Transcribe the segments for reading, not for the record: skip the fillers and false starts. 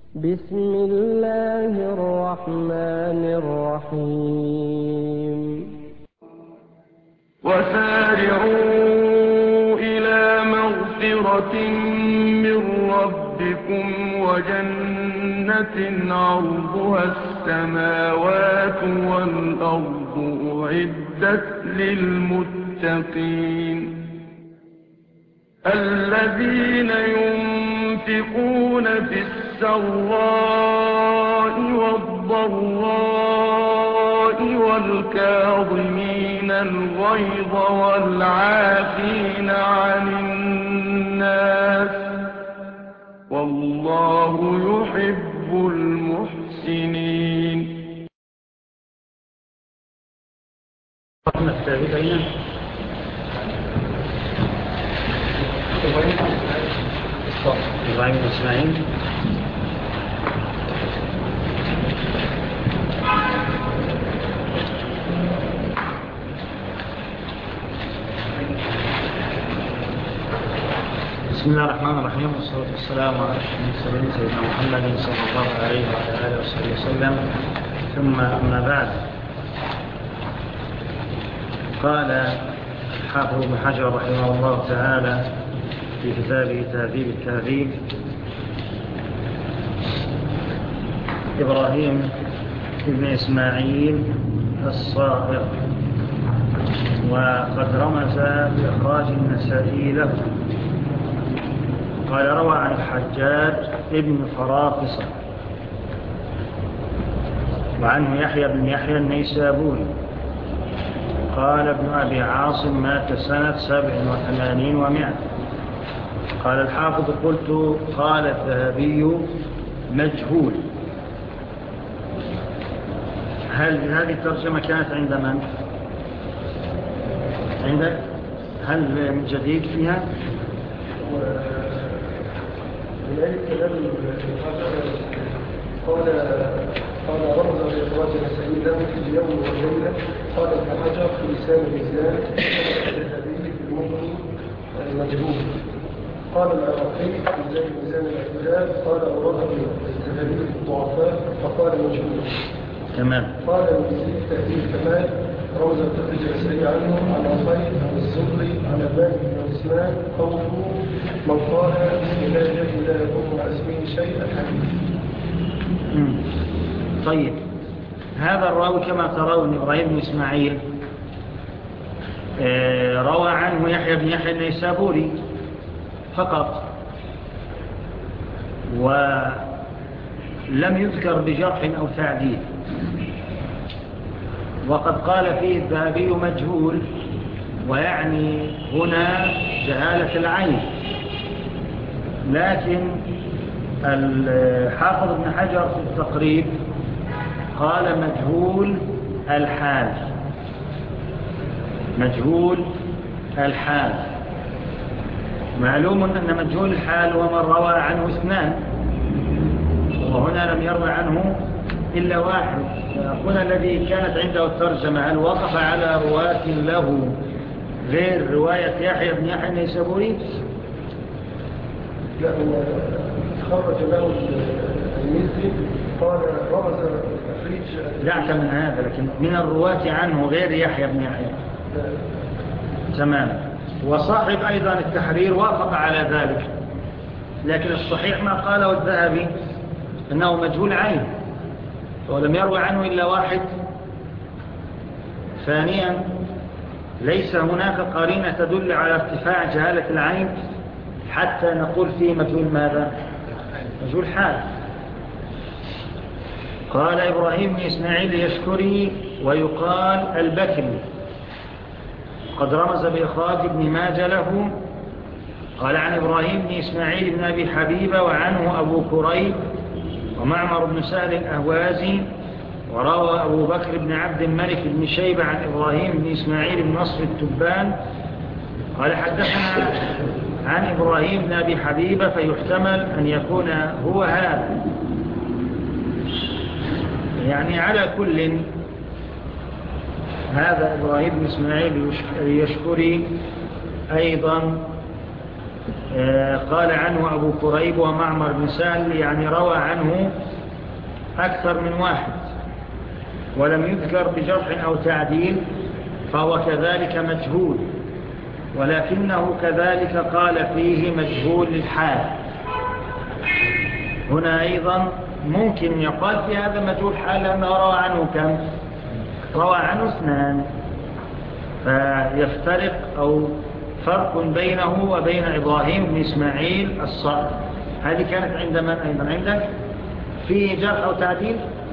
بسم الله الرحمن الرحيم. وسارعوا إلى مغفرة من ربكم وجنة عرضها السماوات والأرض أعدت للمتقين الذين ينفقون في السراء والضراء والكاظمين الغيظ والعافين عن الناس والله يحب المحسنين. إبراهيم وإسماعيل. بسم الله الرحمن الرحيم، والصلاة والسلام على أشرف المرسلين سيدنا محمد صلى الله عليه وعلى آله وصحبه وسلم، ثم أما بعد. قال الحافظ ابن حجر رحمه الله تعالى في كتابه تهذيب التهذيب: إبراهيم ابن إسماعيل الصائغ، وقد رمز بإخراج النسائي له. قال: روى عن الحجاج ابن فرافصة، وعنه يحيى بن يحيى النيسابوري. قال ابن أبي عاصم: مات سنة 87 و100. قال الحافظ: قلت قال الذهبي: مجهول. هل هذه الترجمة كانت عند من؟ عندك؟ هل من جديد فيها؟ قال رمز بإخراج النسائي له في اليوم والليلة. قال ابن حجر في لسان الميزان الذهبي في المغني مجهول. قال العراقي في ميزان الاعتدال قال أورده الذهبي في الضعفاء فقال مجهول. تمام. قال المزيد تهذيب الكمال رمز التخريج النسائي عنه عن عقيل عن الزهري عن مالك بن عثمان قوله: من قال بسم الله الذي لا يضر مع اسمه شيء الحديث. طيب، هذا الراوي كما ترون إبراهيم بن إسماعيل روى عنه يحيى بن يحيى النيسابوري فقط، ولم يذكر بجرح أو تعديل، وقد قال فيه الذهبي مجهول، ويعني هنا جهالة العين. لكن الحافظ ابن حجر في التقريب قال مجهول الحال. مجهول الحال. معلوم أن مجهول الحال هو من روى عنه اثنان، وهنا لم يروى عنه إلا واحد. هنا الذي كانت عنده الترجمة: هل وقف على رواة له غير رواية يحيى بن يحيى النيسابوري؟ لا، هو خرج له المزي قال رمز التخريج. دعك من هذا، لكن من الرواة عنه غير يحيى بن يحيى. تمام. وصاحب أيضا التحرير وافق على ذلك، لكن الصحيح ما قاله الذهبي أنه مجهول عين، ولم يروي عنه إلا واحد. ثانيا، ليس هناك قرينة تدل على ارتفاع جهالة العين حتى نقول فيه مجهول ماذا؟ مجهول حال. قال إبراهيم بن إسماعيل يشكري ويقال البكري، قد رمز بإخراج ابن ماجه له. قال عن إبراهيم بن إسماعيل بن أبي حبيبة، وعنه أبو كريب ومعمر بن سهل الأهوازي. وروى أبو بكر بن عبد الملك بن شيبة عن إبراهيم بن إسماعيل بن نصر التبان قال حدثنا عن إبراهيم بن أبي حبيبة، فيحتمل أن يكون هو هذا. يعني على كل، هذا إبراهيم بن إسماعيل يشكري أيضا قال عنه أبو كريب ومعمر بن سهل، يعني روى عنه أكثر من واحد، ولم يذكر بجرح أو تعديل، فهو كذلك مجهول، ولكنه كذلك قال فيه مجهول للحال. هنا أيضا ممكن يقال في هذا مجهول حال لأنه روى عنه كم؟ روى عنه 2، فيفترق أو فرق بينه وبين إبراهيم بن إسماعيل الصقر. هذه كانت عند من أيضا عندك؟ في جرح أو تعديل؟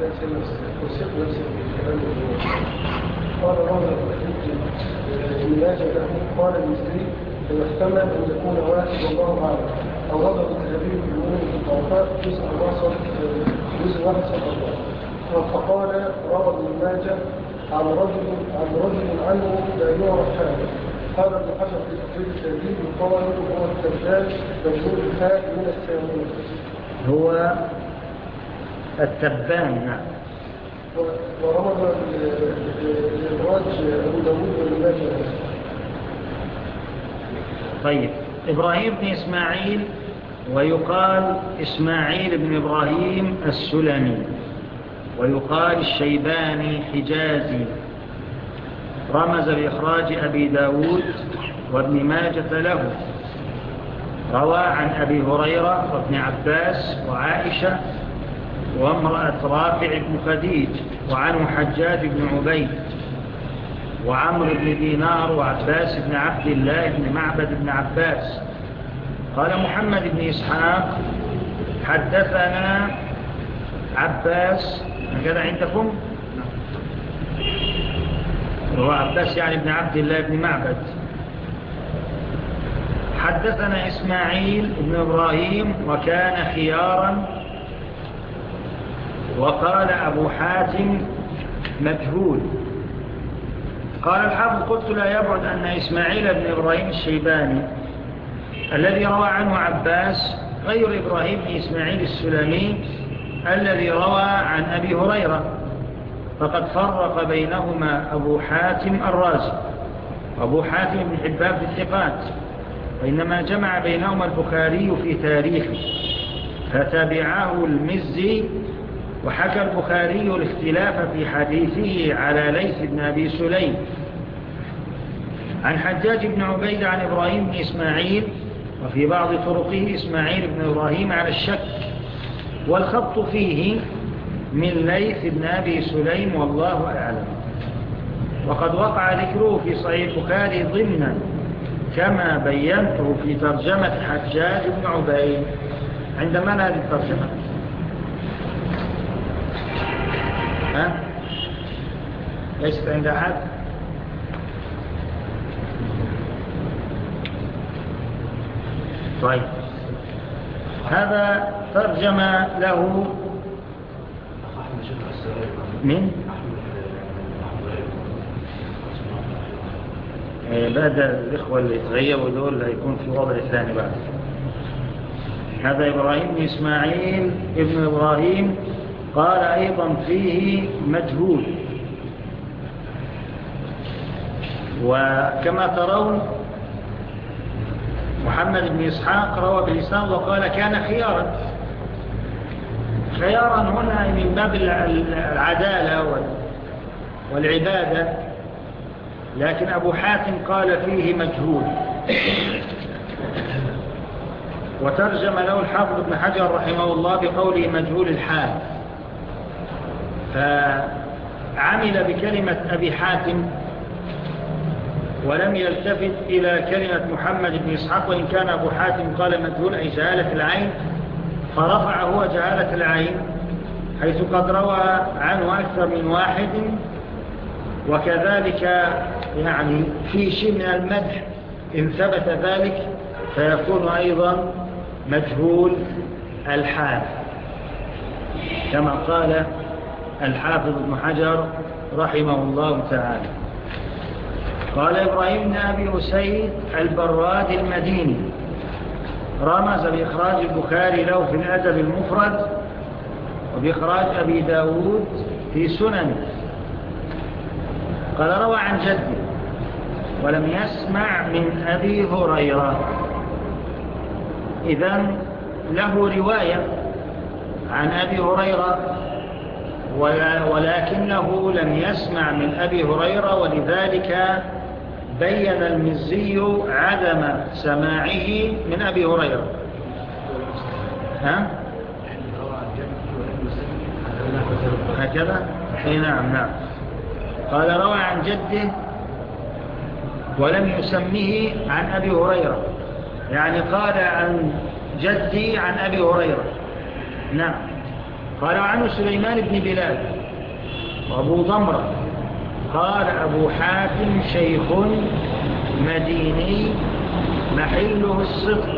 قال رمز الماجة له قال المسري ويحتمل أن يكون واحد والله أعلم، أو رضى الذهبي بالأمور في الطرفات جزء واحد صفر الله. فقال روى ابن الماجة عن رجل عنه لا يعرف حاله. قال ابن حجر في تقريب التهذيب يقال هو التبان مجهول الحال من السامون. هو التبان. نعم. ورمض الإدراج أبو داود والماجة. طيب، إبراهيم بن إسماعيل ويقال إسماعيل بن إبراهيم السلمي، ويقال الشيباني حجازي، رمز بإخراج أبي داود وابن ماجة له، روى عن أبي هريرة وابن عباس وعائشة وامرأة رافع بن خديج، وعنه حجاج بن عبيد وعمر بن دينار وعباس بن عبد الله بن معبد بن عباس. قال محمد بن إسحاق حدثنا عباس، هكذا عندكم؟ هو عباس يعني بن عبد الله بن معبد. حدثنا إسماعيل بن إبراهيم وكان خيارا. وقال أبو حاتم مجهول. قال الحافظ قلت لا يبعد أن إسماعيل بن إبراهيم الشيباني الذي روى عنه عباس غير إبراهيم بن إسماعيل السلمي الذي روى عن أبي هريرة، فقد فرق بينهما أبو حاتم الرازي. أبو حاتم بن حباب الثقات، وإنما جمع بينهما البخاري في تاريخه، فتبعه المزي، وحكى البخاري الاختلاف في حديثه على ليث بن أبي سليم عن حجاج بن عبيد عن إبراهيم بن إسماعيل، وفي بعض طرقه إسماعيل بن إبراهيم على الشك، والخط فيه من ليث بن أبي سليم والله أعلم. وقد وقع ذكره في صحيح البخاري ضمنا كما بينته في ترجمة حجاج بن عبيد. عندما هذه الترجمة ليست عند أحد؟ طيب، هذا ترجم له من بعد الإخوة اللي يتغيروا دول هيكون في وضع ثاني بعد. هذا إبراهيم بن إسماعيل ابن إبراهيم قال أيضا فيه مجهول. وكما ترون محمد بن إسحاق روى بالإسناد وقال كان خيارا. خيارا هنا من باب العدالة والعبادة، لكن أبو حاتم قال فيه مجهول. وترجم له الحافظ ابن حجر رحمه الله بقوله مجهول الحال، فعمل بكلمة أبي حاتم ولم يلتفت إلى كلمة محمد بن إسحاق، وإن كان أبو حاتم قال مجهول أي جهالة العين، فرفع هو جهالة العين حيث قد روى عنه أكثر من واحد، وكذلك يعني في شيء من المدح إن ثبت ذلك فيكون أيضا مجهول الحال كما قال الحافظ ابن حجر رحمه الله تعالى. قال إبراهيم بن أبي أسيد البراد المديني رمز بإخراج البخاري له في الأدب المفرد وبإخراج أبي داود في سنن. قال روى عن جده ولم يسمع من أبي هريرة. إذن له رواية عن أبي هريرة ولكنه لم يسمع من أبي هريرة، ولذلك بين المزي عدم سماعه من أبي هريرة. ها؟ هكذا؟ نعم. قال روى عن جده ولم يسميه عن أبي هريرة، يعني قال عن جدي عن أبي هريرة. نعم. قال عنه سليمان بن بلال وأبو ضمرة قال أبو حاتم شيخ مديني محله الصدق.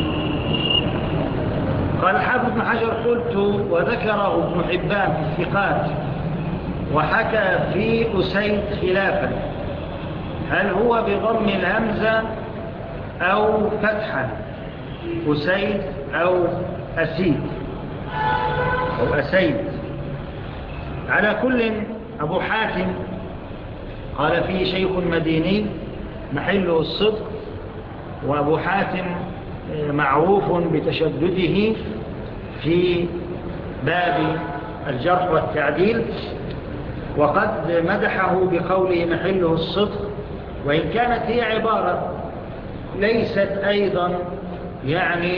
قال حافظ بن حجر قلت وذكره ابن حبان في الثقات وحكى في أسيد خلافا، هل هو بضم الهمزة أو فتحا؟ أسيد أو أسيد أو أسيد. على كل أبو حاتم قال فيه شيخ مديني محله الصدق، وأبو حاتم معروف بتشدده في باب الجرح والتعديل، وقد مدحه بقوله محله الصدق، وإن كانت هي عبارة ليست أيضا يعني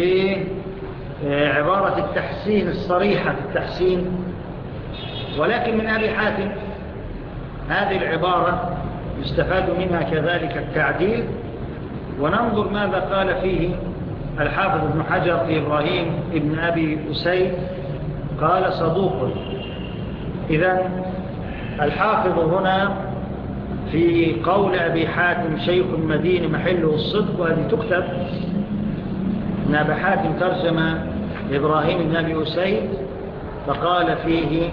بعبارة التحسين الصريحة في التحسين، ولكن من أبي حاتم هذه العبارة يستفاد منها كذلك التعديل. وننظر ماذا قال فيه الحافظ ابن حجر في إبراهيم ابن أبي أسيد. قال صدوق. إذن الحافظ هنا في قول أبي حاتم شيخ مدين محله الصدق، وهذه تكتب أن أبي حاتم ترجم إبراهيم بن أبي أسيد فقال فيه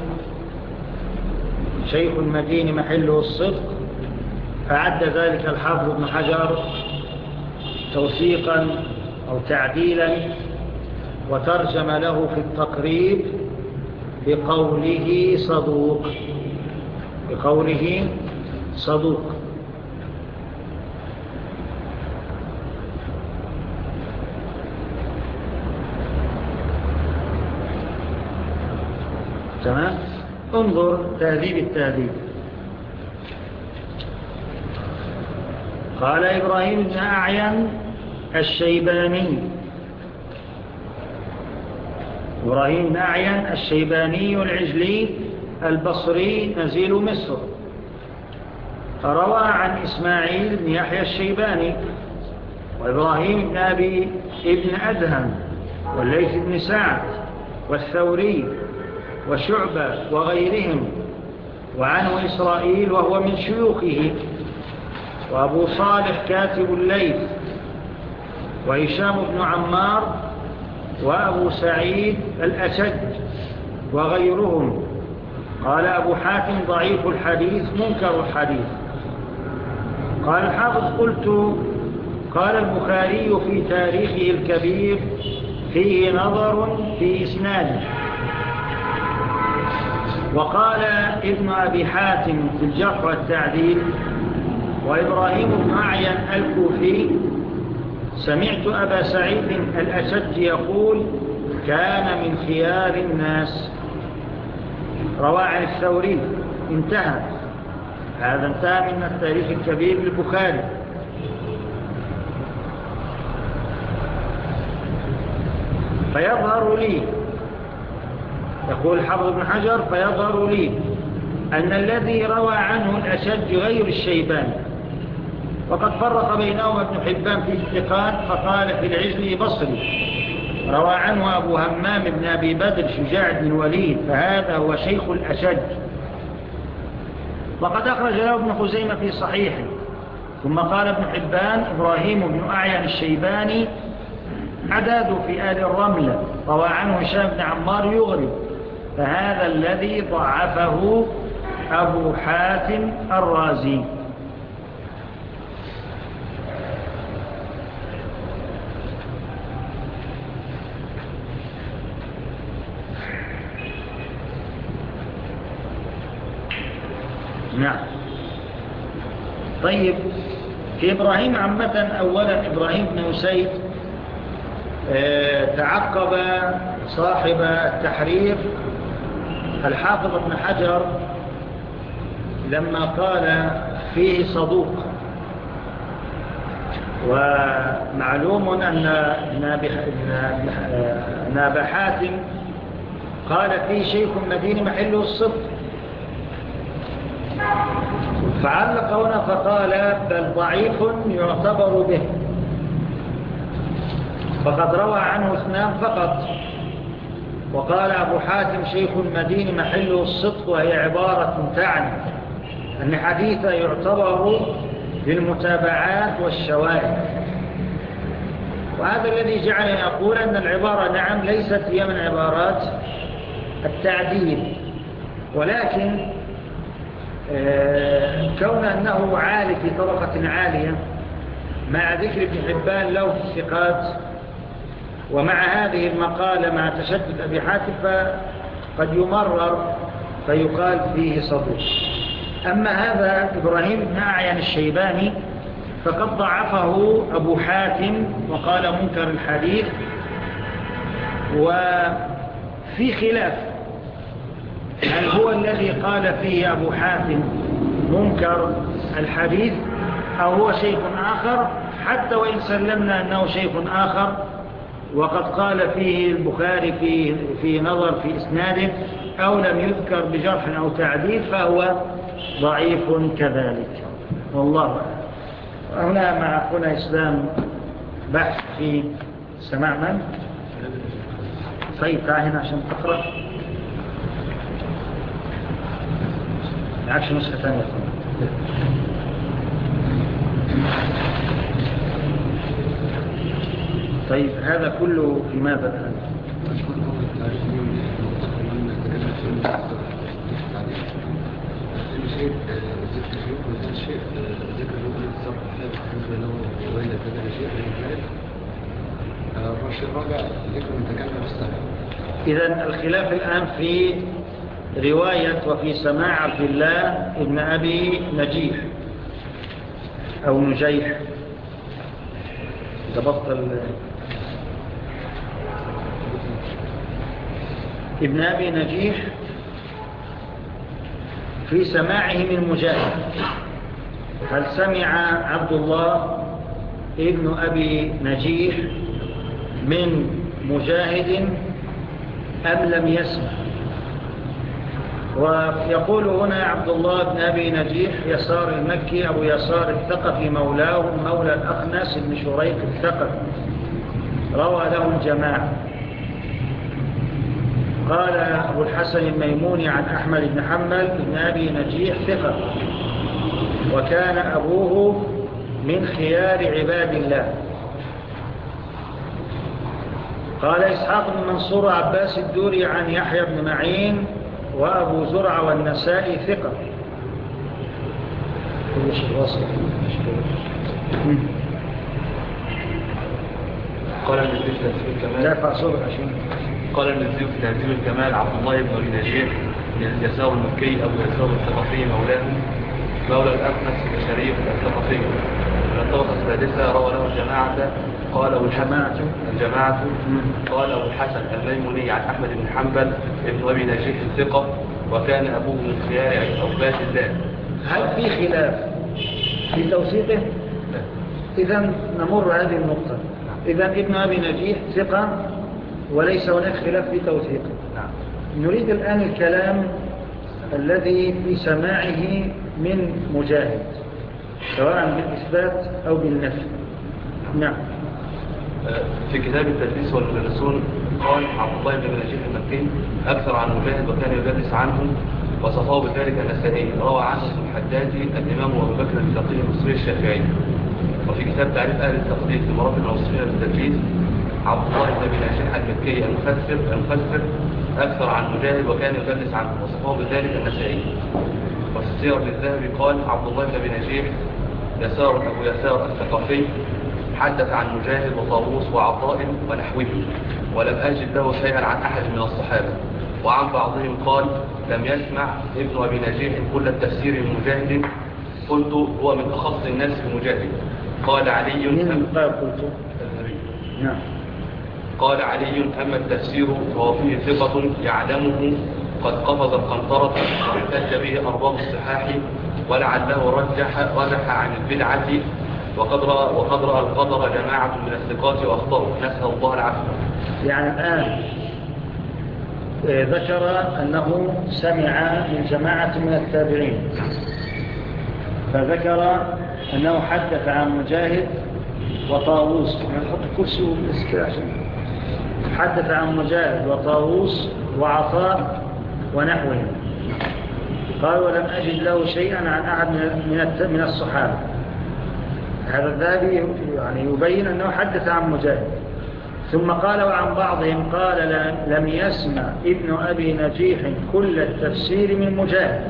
شيخ مدين محله الصدق، فعد ذلك الحافظ ابن حجر توثيقا أو تعديلا، وترجم له في التقريب بقوله صدوق. تمام. انظر تهذيب التهذيب. قال إبراهيم بن أعين الشيباني، إبراهيم بن أعين الشيباني العجلي البصري نزيل مصر، روى عن إسماعيل بن يحيى الشيباني وإبراهيم بن أبي ابن أدهم والليث بن سعد والثوري وشعبة وغيرهم، وعنه إسرائيل وهو من شيوخه، وأبو صالح كاتب الليث، وهشام بن عمار، وأبو سعيد الأشج وغيرهم. قال أبو حاتم ضعيف الحديث منكر الحديث. قال الحافظ قلت قال البخاري في تاريخه الكبير فيه نظر في إسناده. وقال ابن أبي حاتم في الجرح والتعديل وإبراهيم بن أعين الكوفي سمعت أبا سعيد الأشج يقول كان من خيار الناس. روى عن الثوري. انتهى. هذا انتهى من التاريخ الكبير للبخاري. فيظهر لي، يقول الحافظ ابن حجر، فيظهر لي أن الذي روى عنه الأشج غير الشيباني، وقد فرق بينهما ابن حبان في الثقات فقال في العجلي بصري، روى عنه أبو همام بن أبي بدر شجاع بن الوليد، فهذا هو شيخ الأشج. وقد أخرج له ابن خزيمة في صحيحه. ثم قال ابن حبان إبراهيم بن أعين الشيباني عداد في آل الرمل، روى عنه هشام بن عمار يغرب، فهذا الذي ضعفه أبو حاتم الرازي. نعم. طيب، في إبراهيم عامة، أولا إبراهيم بن أسيد تعقب صاحب التحرير الحافظ ابن حجر لما قال فيه صدوق. ومعلوم أن أبا حاتم قال فيه شيخ مدين محله الصدق، فعلق هنا فقال بل ضعيف يعتبر به، فقد روى عنه 2 فقط. وقال أبو حاتم شيخ المدين محله الصدق، وهي عبارة تعني أن حديثه يعتبر بالمتابعات والشواهد. وهذا الذي جعلني أقول أن العبارة نعم ليست هي من عبارات التعديل، ولكن كون أنه عالي في طبقة عالية مع ذكر ابن حبان له في الثقات، ومع هذه المقالة مع تشدد أبي حاتم فقد يمرر فيقال فيه صدوق. أما هذا إبراهيم بن أعين الشيباني فقد ضعفه أبو حاتم وقال منكر الحديث. وفي خلاف هل هو الذي قال فيه أبو حاتم منكر الحديث أو هو شيخ آخر، حتى وإن سلمنا أنه شيخ آخر وقد قال فيه البخاري في نظر في إسناده أو لم يذكر بجرح أو تعديل فهو ضعيف كذلك، والله. هنا مع أخونا إسلام بحث في سماع من؟ طيب تعال هنا عشان تقرأ، معكش نسخة ثانية. طيب هذا كله في ماذا الآن؟ إذن الخلاف الآن في رواية وفي سماع عبد الله ابن أبي نجيح أو نجيح، تبطل ابن أبي نجيح في سماعه من مجاهد. هل سمع عبد الله ابن أبي نجيح من مجاهد أم لم يسمع؟ ويقول هنا عبد الله بن أبي نجيح يسار المكي أبو يسار الثقفي مولاه مولى الأخنس بن شريك الثقفي، روى له الجماعة. قال أبو الحسن الميموني عن أحمد بن حنبل بن أبي نجيح ثقة، وكان أبوه من خيار عباد الله. قال إسحاق بن منصور عباس الدوري عن يحيى بن معين وأبو زرع والنسائي ثقة. كل شيء واصل. قال النزيل في تهذيب الكمال لا فأصبر عشان قال النزيل في تهذيب الكمال عبد الله بن أبي نجيح يسار المكي أبو يسار الثقفي مولى الأخنس بن شريف الثقفي من الطبقة السادسة، روى له الجماعة. قال الجماعة قال أبو الحسن الميموني عن أحمد بن حنبل ابن أبي نجيح الثقة، وكان أبوه من خيار عباد الله. هل في خلاف في توثيقه؟ إذن نمر هذه النقطة. إذن ابن أبي نجيح ثقة وليس هناك خلاف في توثيقه. نريد الآن الكلام الذي في سماعه من مجاهد سواء بالإثبات أو بالنفي. نعم. في كتاب التدليس والمدلسون قال عبد الله بن نجيح المكي أكثر عن مجاهد وكان يدلس عنه، وصفاه بذلك النسائي. روى عنه ابن الحجاج الإمام أبو بكر التقي المصري الشافعي. وفي كتاب تعريف أهل التقليد في مراتب المصريين للتدليس عبد الله بن نجيح المكي المفسر أكثر عن مجاهد وكان يدلس عنه، وصفاه بذلك النسائي. وفي السير للذهبي قال عبد الله بن نجيح يسار أبو يسار الثقفي حدث عن مجاهد وطاووس وعطاء ونحوه، ولم أجد له شيئا عن أحد من الصحابة. وعن بعضهم قال لم يسمع ابن أبي نجيح كل التفسير من مجاهد، قلت هو من أخص الناس بمجاهد. قال علي من قال قلت؟ النبي. نعم. قال علي: أما التفسير فهو فيه ثقة يعلمه قد قفز القنطرة واحتج به أرباب الصحاح، ولعله رجح عن البدعة، وقد رأى القدر جماعة من الثقات وأخطأوا، نسأل الله العافية. يعني الآن ذكر أنه سمع من جماعة من التابعين، فذكر أنه حدث عن مجاهد وطاووس. نحط الكرسي ومسكه عشان حدث عن مجاهد وطاووس وعطاء ونحوهم. قال: ولم أجد له شيئا عن أحد من الصحابة. هذا الذهبي يعني يبين أنه حدث عن مجاهد. ثم قال: وعن بعضهم قال: لم يسمع ابن أبي نجيح كل التفسير من مجاهد.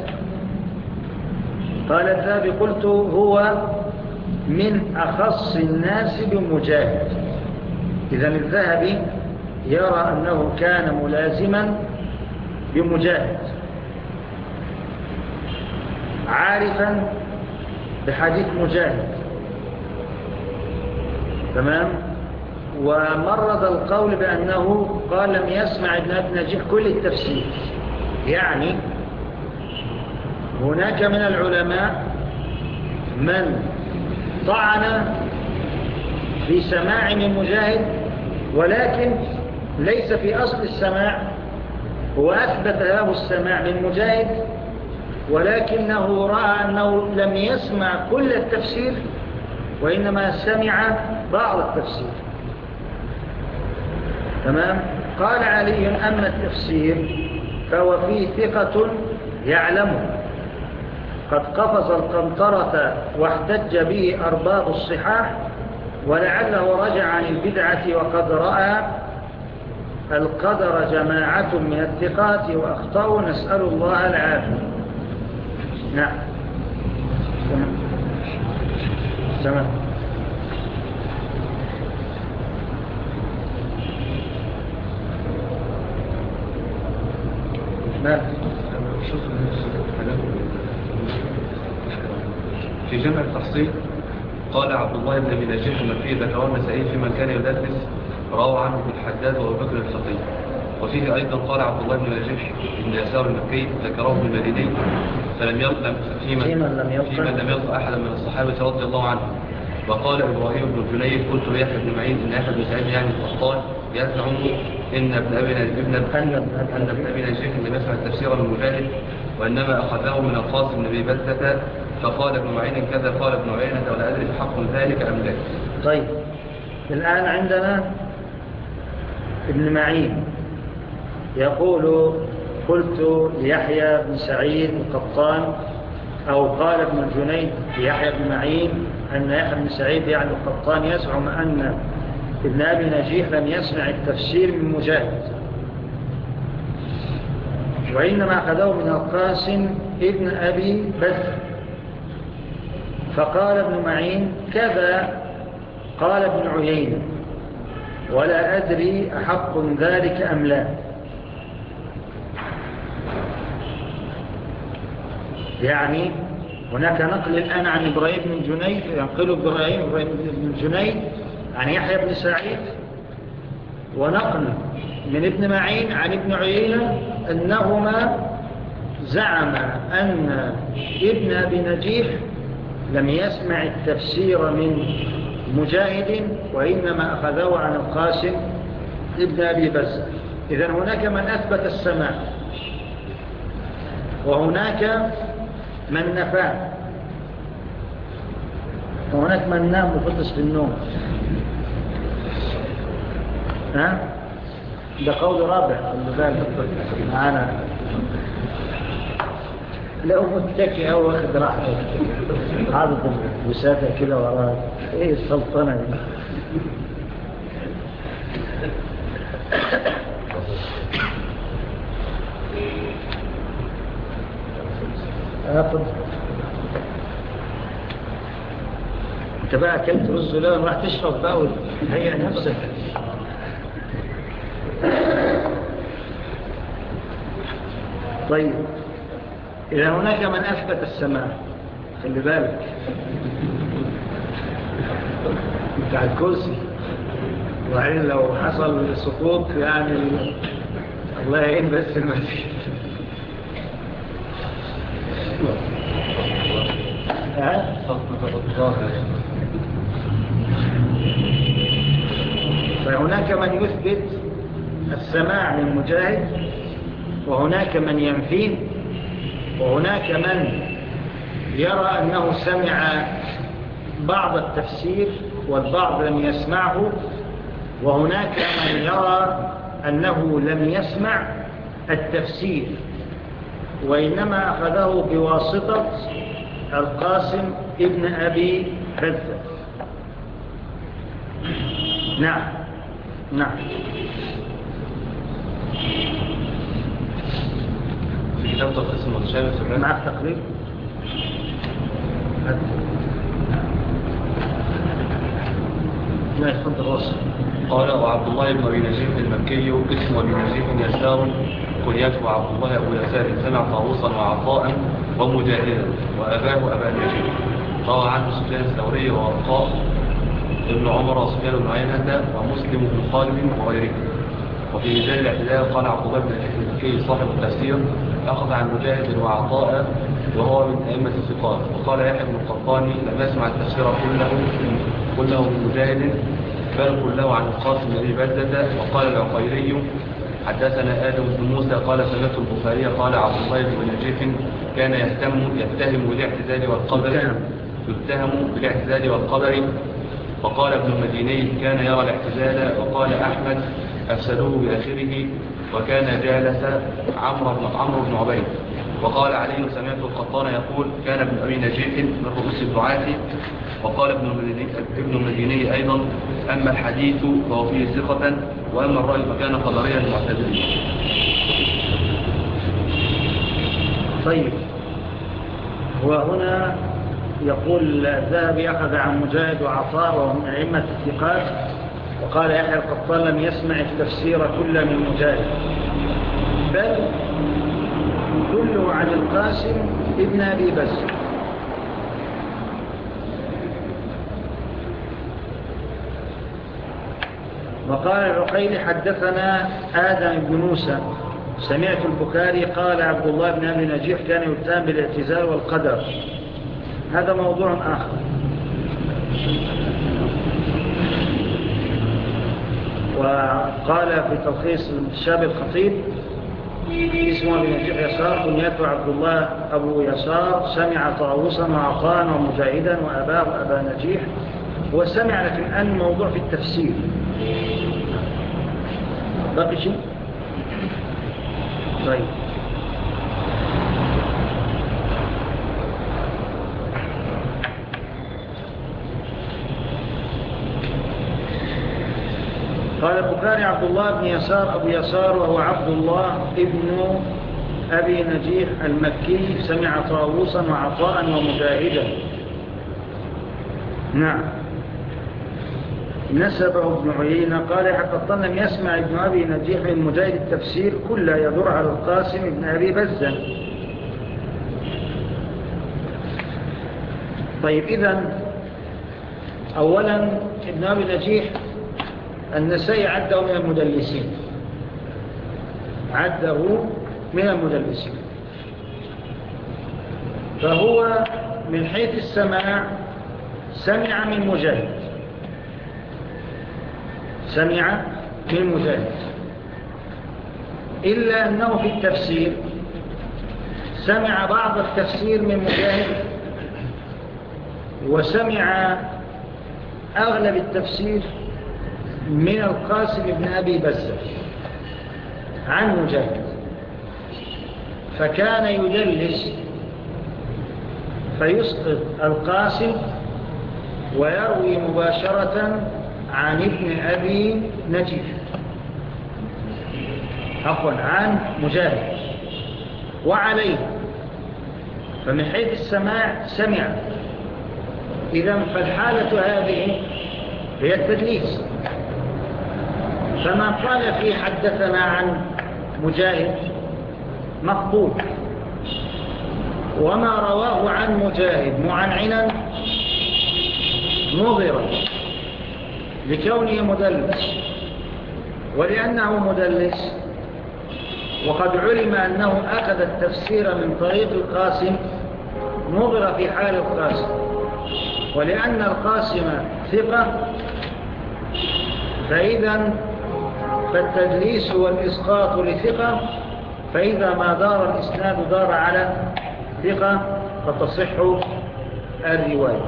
قال الذهبي: قلت: هو من أخص الناس بمجاهد. إذن الذهبي يرى أنه كان ملازما بمجاهد، عارفا بحديث مجاهد، تمام. ومرض القول بأنه قال: لم يسمع ابن أبي نجيح كل التفسير. يعني هناك من العلماء من طعن في سماع من مجاهد، ولكن ليس في أصل السماع. هو أثبت له السماع من مجاهد، ولكنه رأى أنه لم يسمع كل التفسير، وإنما سمع بعض التفسير، تمام. قال علي: أما التفسير فهو فيه ثقة يعلمه قد قفز القنطرة واحتج به أرباب الصحاح، ولعله رجع عن البدعة، وقد رأى القدر جماعة من الثقات وأخطأوا، نسأل الله العافية. نعم، تمام. نعم. في جمع التحصيل قال عبد الله بن أبي نجيح المكي: ذكر النسائي في من كان يدلس روى عنه ابن الحداد وأبو بكر الفقيه. وفيه أيضا قال عبد الله بن نجيح بن يسار المكي: ذكره ابن المديني في من لم يلقى أحدا من الصحابة رضي الله عنه. وقال إبراهيم بن الجنيد: قلت ليحيى بن معين إن يحيى بن سعيد يعني القطان يزعم إن ابن أبي نجيح لم يسمع التفسير من مجاهد، وإنما أخذه من القاسم بن أبي بلتة. فقال ابن معين: كذا قال ابن عيينة، ولا أدري حق ذلك أم لا. طيب، الآن عندنا ابن معين يقول: قلت ليحيى بن سعيد القطان، أو قال ابن الجنيد ليحيى بن معين أن يحيى بن سعيد يعني القطان يزعم أن ابن أبي نجيح لم يسمع التفسير من مجاهد، وإنما أخذه من القاسم ابن أبي بلتة. فقال ابن معين: كذا قال ابن عيينة، ولا أدري أحق ذلك أم لا. يعني هناك نقل الآن عن إبراهيم بن جنيد، ينقل إبراهيم بن جنيد عن يحيى بن سعيد، ونقل من ابن معين عن ابن عيينة أنهما زعم أن ابن أبي نجيح لم يسمع التفسير من مجاهد، وإنما أخذه عن القاسم ابن أبي بزة. إذن هناك من أثبت السماع، وهناك من نفاه، وهناك من نام وفطس في النوم. ده قول رابع اللي بالك معنا. لو متكئ أو واخد راحتك عادة الوسادة كده وراء ايه السلطنة دي. أخذ انت بقى أكلت رز لون راح تشرب بقى وتهيئ نفسك. طيب، إذا هناك من أثبت السماع، خلي بالك بتاع الكرسي وبعدين لو حصل سقوط يعني الله يعين بس المسيح. فهناك من يثبت السماع من مجاهد، وهناك من ينفيه، وهناك من يرى أنه سمع بعض التفسير والبعض لم يسمعه، وهناك من يرى أنه لم يسمع التفسير وإنما أخذه بواسطة القاسم ابن أبي بزة. نعم نعم. في كتاب تلخيص المتشابه في الرد معك تقريب. لا يفضل وصف. قال وعبد الله بن أبي نجيح المكي اسم أبي نجيح يسار كنيته عبد الله أبو يسار سمع طاووسا وعطاء ومجاهدا وأباه أبا نجيح. روى عنه سفيان الثوري وورقاء ابن عمر وسفيان بن عيينة ومسلم بن خالد وغيره. وفي ميزان الاعتدال قال عبد الله بن نجيح المكي صاحب التفسير أخذ عن مجاهد وعطاء وهو من أئمة الثقات. وقال يحيى بن القطان لم يسمع التفسير كله من مجاهد بل كله عن القاسم بن أبي بزة. وقال العقيلي حدثنا آدم بن موسى قال سمعت البخاري قال عبد الله بن نجيح كان يتهم بالاعتزال والقدر. وقال ابن المديني كان يرى الاعتزال. وقال أحمد أفسدوه بآخره وكان جالس عمرو بن عبيد. وقال علي سمعت القطان يقول كان ابن أبي نجيح من رؤوس الدعاة. وقال ابن المديني أيضا أما الحديث فهو فيه ثقة وأما الرأي فكان قدريا معتدلا. طيب، وهنا يقول الذهبي أخذ عن مجاهد وعطاء وهم أئمة الثقات. وقال يحيى القطان لم يسمع التفسير كله من مجاهد بل كله عن القاسم ابن أبي بزة. وقال العقيلي حدثنا آدم بن موسى سمعت البخاري قال عبد الله بن أبي نجيح كان يتهم بالاعتزال والقدر. هذا موضوع آخر. وقال في تلخيص المتشابه الخطيب اسمه أبي نجيح يسار كنيته عبد الله أبو يسار سمع طاووسا وعطاء ومجاهدا وأباه أبا نجيح. وسمع لكن أن موضوع في التفسير باقي شيء. طيب، قال البخاري عبد الله بن يسار أبو يسار وهو عبد الله ابن أبي نجيح المكي سمع طاووسا وعطاء ومجاهدا. نعم. نسبه ابن عيينة قال حقا لم يسمع ابن أبي نجيح من مجاهد التفسير كله يدور على القاسم ابن أبي بزة. طيب، إذن أولا ابن أبي نجيح النسائي عده من المدلسين، عده من المدلسين، فهو من حيث السماع سمع من مجاهد، سمع من مجاهد، إلا أنه في التفسير سمع بعض التفسير من مجاهد وسمع أغلب التفسير من القاسم بن أبي بزة عن مجاهد، فكان يدلس فيسقط القاسم ويروي مباشرة عن ابن أبي نجيح عن مجاهد وعليه، فمن حيث السماع سمع. إذن فالحالة هذه هي التدليس. فما قال فيه حدثنا عن مجاهد مقبول، وما رواه عن مجاهد معنعنا نظرا، لكونه مدلس، ولأنه مدلس وقد علم أنه أخذ التفسير من طريق القاسم نظر في حال القاسم، ولأن القاسم ثقة فإذا فالتدليس والإسقاط لثقة، فإذا ما دار الإسناد دار على ثقة فتصح الرواية.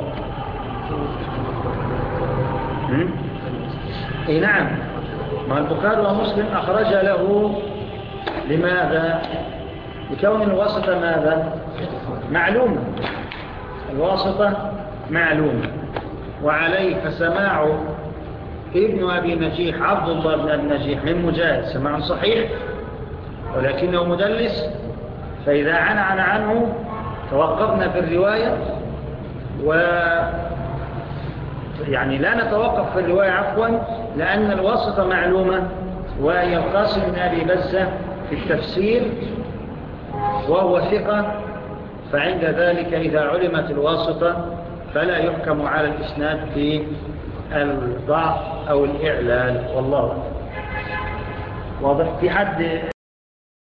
إيه نعم، ما البخاري ومسلم أخرج له لماذا؟ لكون الواسطة ماذا؟ معلومة، الواسطة معلومة، وعليه فسماع ابن أبي نجيح عبد الله بن أبي نجيح من مجاهد سماع صحيح، ولكنه مدلس، فإذا عن عنه توقفنا في الرواية يعني لا نتوقف في الرواية عفوا، لأن الواسطة معلومة، وهي القاسم بن أبي بزة في التفسير وهو ثقة، فعند ذلك إذا علمت الواسطة فلا يحكم على الإسناد في الضعف أو الإعلال، والله واضح. في حد